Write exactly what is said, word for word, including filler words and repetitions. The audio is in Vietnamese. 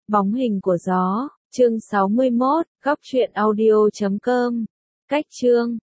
Bóng hình của gió, chương sáu mươi mốt, góc truyện audio chấm com. Cách chương